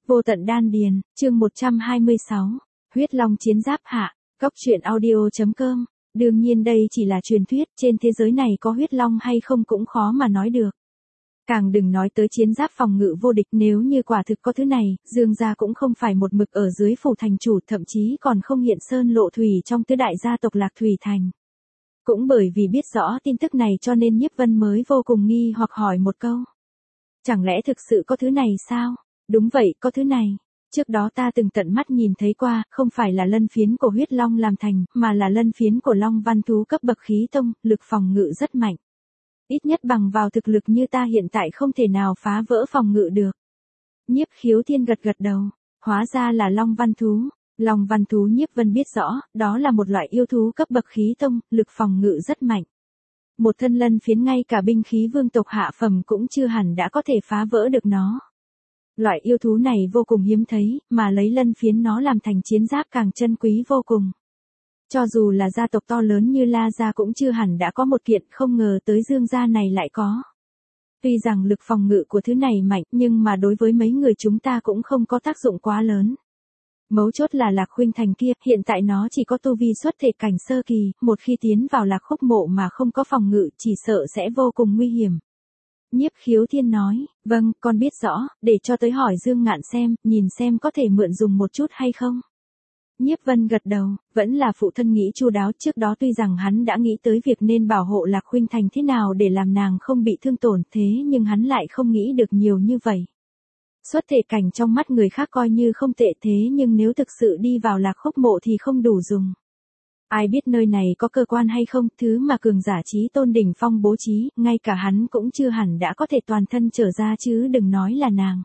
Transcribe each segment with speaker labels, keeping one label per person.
Speaker 1: Vô tận đan điền, chương 126, huyết long chiến giáp hạ, góc truyện audio.com. Đương nhiên đây chỉ là truyền thuyết, trên thế giới này có huyết long hay không cũng khó mà nói được. Càng đừng nói tới chiến giáp phòng ngự vô địch, nếu như quả thực có thứ này, Dương gia cũng không phải một mực ở dưới phủ thành chủ, thậm chí còn không hiện sơn lộ thủy trong tứ đại gia tộc Lạc Thủy Thành. Cũng bởi vì biết rõ tin tức này cho nên Nhiếp Vân mới vô cùng nghi hoặc hỏi một câu. Chẳng lẽ thực sự có thứ này sao? Đúng vậy, có thứ này. Trước đó ta từng tận mắt nhìn thấy qua, không phải là lân phiến của huyết long làm thành, mà là lân phiến của long văn thú cấp bậc khí tông, lực phòng ngự rất mạnh. Ít nhất bằng vào thực lực như ta hiện tại không thể nào phá vỡ phòng ngự được. Nhiếp Khiếu Thiên gật gật đầu, hóa ra là long văn thú. Long văn thú Nhiếp Vân biết rõ, đó là một loại yêu thú cấp bậc khí tông, lực phòng ngự rất mạnh. Một thân lân phiến ngay cả binh khí vương tộc hạ phẩm cũng chưa hẳn đã có thể phá vỡ được nó. Loại yêu thú này vô cùng hiếm thấy, mà lấy lân phiến nó làm thành chiến giáp càng chân quý vô cùng. Cho dù là gia tộc to lớn như La gia cũng chưa hẳn đã có một kiện, không ngờ tới Dương gia này lại có. Tuy rằng lực phòng ngự của thứ này mạnh, nhưng mà đối với mấy người chúng ta cũng không có tác dụng quá lớn. Mấu chốt là Lạc Khuynh Thành kia, hiện tại nó chỉ có tu vi xuất thể cảnh sơ kỳ, một khi tiến vào Lạc Khúc Mộ mà không có phòng ngự, chỉ sợ sẽ vô cùng nguy hiểm. Nhiếp Khiếu Thiên nói, vâng, con biết rõ, để cho tới hỏi Dương Ngạn xem, nhìn xem có thể mượn dùng một chút hay không. Nhiếp Vân gật đầu, vẫn là phụ thân nghĩ chu đáo, trước đó tuy rằng hắn đã nghĩ tới việc nên bảo hộ Lạc Khuynh Thành thế nào để làm nàng không bị thương tổn, thế nhưng hắn lại không nghĩ được nhiều như vậy. Xuất thể cảnh trong mắt người khác coi như không tệ, thế nhưng nếu thực sự đi vào Lạc Khúc Mộ thì không đủ dùng. Ai biết nơi này có cơ quan hay không, thứ mà cường giả chí tôn đỉnh phong bố trí, ngay cả hắn cũng chưa hẳn đã có thể toàn thân trở ra chứ đừng nói là nàng.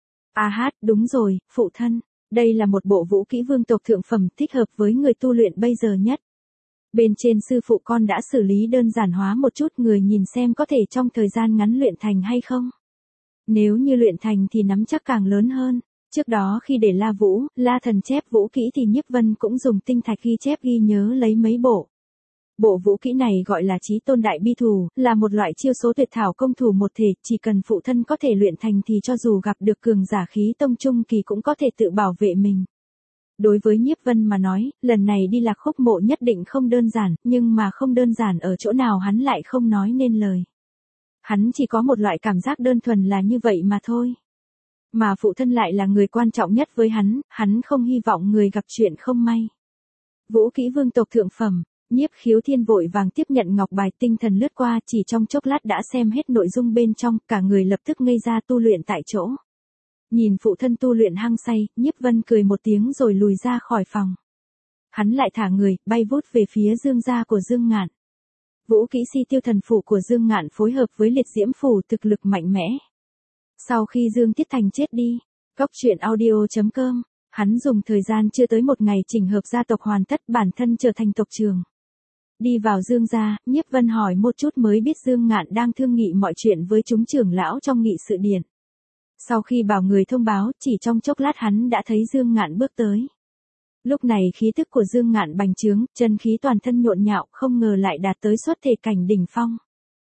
Speaker 1: Đúng rồi, phụ thân, đây là một bộ vũ kỹ vương tộc thượng phẩm thích hợp với người tu luyện bây giờ nhất. Bên trên sư phụ con đã xử lý đơn giản hóa một chút, người nhìn xem có thể trong thời gian ngắn luyện thành hay không. Nếu như luyện thành thì nắm chắc càng lớn hơn. Trước đó khi để La Vũ, La Thần chép vũ kỹ thì Nhiếp Vân cũng dùng tinh thạch ghi chép ghi nhớ lấy mấy bộ. Bộ vũ kỹ này gọi là Chí Tôn Đại Bi Thủ, là một loại chiêu số tuyệt thảo công thủ một thể, chỉ cần phụ thân có thể luyện thành thì cho dù gặp được cường giả khí tông trung kỳ cũng có thể tự bảo vệ mình. Đối với Nhiếp Vân mà nói, lần này đi Lạc Khúc Mộ nhất định không đơn giản, nhưng mà không đơn giản ở chỗ nào hắn lại không nói nên lời. Hắn chỉ có một loại cảm giác đơn thuần là như vậy mà thôi. Mà phụ thân lại là người quan trọng nhất với hắn không hy vọng người gặp chuyện không may. Vũ kỹ vương tộc thượng phẩm, Nhiếp Khiếu Thiên vội vàng tiếp nhận ngọc bài, tinh thần lướt qua, chỉ trong chốc lát đã xem hết nội dung bên trong, cả người lập tức ngây ra tu luyện tại chỗ. Nhìn phụ thân tu luyện hăng say, Nhiếp Vân cười một tiếng rồi lùi ra khỏi phòng. Hắn lại thả người, bay vút về phía Dương gia của Dương Ngạn. Vũ kỹ Si Tiêu Thần Phủ của Dương Ngạn phối hợp với Liệt Diễm Phủ thực lực mạnh mẽ. Sau khi Dương Tiết Thành chết đi, góc truyện audio.com, hắn dùng thời gian chưa tới một ngày chỉnh hợp gia tộc hoàn tất, bản thân trở thành tộc trưởng. Đi vào Dương gia, Nhiếp Vân hỏi một chút mới biết Dương Ngạn đang thương nghị mọi chuyện với chúng trưởng lão trong nghị sự điện. Sau khi bảo người thông báo, chỉ trong chốc lát hắn đã thấy Dương Ngạn bước tới. Lúc này khí tức của Dương Ngạn bành trướng, chân khí toàn thân nhộn nhạo, không ngờ lại đạt tới xuất thể cảnh đỉnh phong.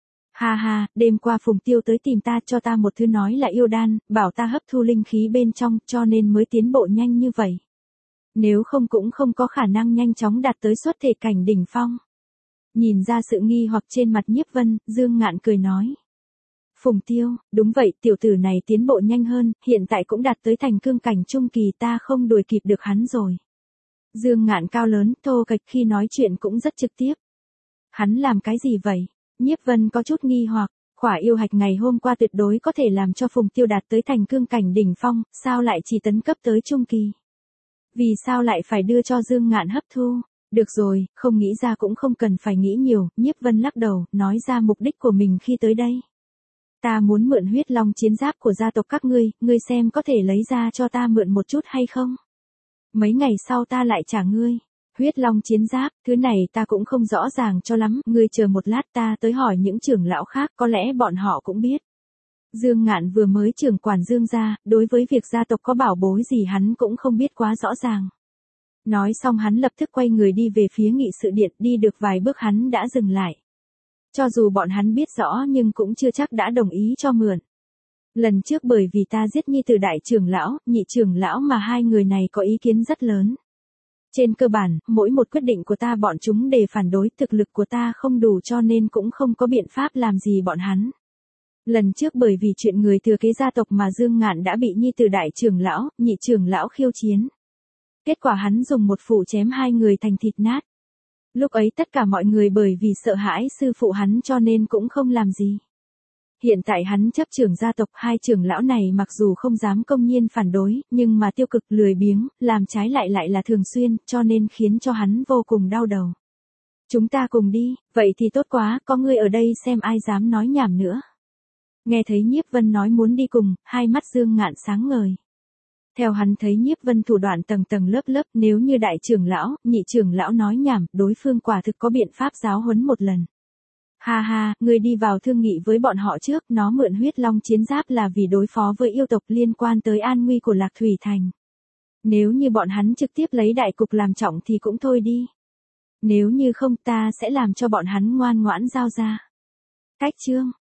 Speaker 1: Đêm qua Phùng Tiêu tới tìm ta cho ta một thứ nói là yêu đan, bảo ta hấp thu linh khí bên trong cho nên mới tiến bộ nhanh như vậy. Nếu không cũng không có khả năng nhanh chóng đạt tới xuất thể cảnh đỉnh phong. Nhìn ra sự nghi hoặc trên mặt Nhiếp Vân, Dương Ngạn cười nói. Phùng Tiêu, đúng vậy, tiểu tử này tiến bộ nhanh hơn, hiện tại cũng đạt tới thành cương cảnh trung kỳ, ta không đuổi kịp được hắn rồi. Dương Ngạn cao lớn, thô kệch, khi nói chuyện cũng rất trực tiếp. Hắn làm cái gì vậy? Nhiếp Vân có chút nghi hoặc, khỏa yêu hạch ngày hôm qua tuyệt đối có thể làm cho Phùng Tiêu đạt tới thành cương cảnh đỉnh phong, sao lại chỉ tấn cấp tới trung kỳ? Vì sao lại phải đưa cho Dương Ngạn hấp thu? Được rồi, không nghĩ ra cũng không cần phải nghĩ nhiều, Nhiếp Vân lắc đầu, nói ra mục đích của mình khi tới đây. Ta muốn mượn huyết long chiến giáp của gia tộc các ngươi xem có thể lấy ra cho ta mượn một chút hay không? Mấy ngày sau ta lại trả ngươi. Huyết long chiến giáp, thứ này ta cũng không rõ ràng cho lắm, ngươi chờ một lát ta tới hỏi những trưởng lão khác, có lẽ bọn họ cũng biết. Dương Ngạn vừa mới trưởng quản Dương gia, đối với việc gia tộc có bảo bối gì hắn cũng không biết quá rõ ràng. Nói xong hắn lập tức quay người đi về phía nghị sự điện, đi được vài bước hắn đã dừng lại. Cho dù bọn hắn biết rõ nhưng cũng chưa chắc đã đồng ý cho mượn. Lần trước bởi vì ta giết nhi tử đại trưởng lão, nhị trưởng lão mà hai người này có ý kiến rất lớn. Trên cơ bản, mỗi một quyết định của ta bọn chúng đều phản đối, thực lực của ta không đủ cho nên cũng không có biện pháp làm gì bọn hắn. Lần trước bởi vì chuyện người thừa kế gia tộc mà Dương Ngạn đã bị nhi tử đại trưởng lão, nhị trưởng lão khiêu chiến. Kết quả hắn dùng một phủ chém hai người thành thịt nát. Lúc ấy tất cả mọi người bởi vì sợ hãi sư phụ hắn cho nên cũng không làm gì. Hiện tại hắn chấp trưởng gia tộc, hai trưởng lão này mặc dù không dám công nhiên phản đối, nhưng mà tiêu cực lười biếng, làm trái lại là thường xuyên, cho nên khiến cho hắn vô cùng đau đầu. Chúng ta cùng đi, vậy thì tốt quá, có ngươi ở đây xem ai dám nói nhảm nữa. Nghe thấy Nhiếp Vân nói muốn đi cùng, hai mắt Dương Ngạn sáng ngời. Theo hắn thấy Nhiếp Vân thủ đoạn tầng tầng lớp lớp, nếu như đại trưởng lão, nhị trưởng lão nói nhảm, đối phương quả thực có biện pháp giáo huấn một lần. Ha ha, ngươi đi vào thương nghị với bọn họ trước, nó mượn huyết long chiến giáp là vì đối phó với yêu tộc liên quan tới an nguy của Lạc Thủy Thành. Nếu như bọn hắn trực tiếp lấy đại cục làm trọng thì cũng thôi đi. Nếu như không ta sẽ làm cho bọn hắn ngoan ngoãn giao ra. Cách chương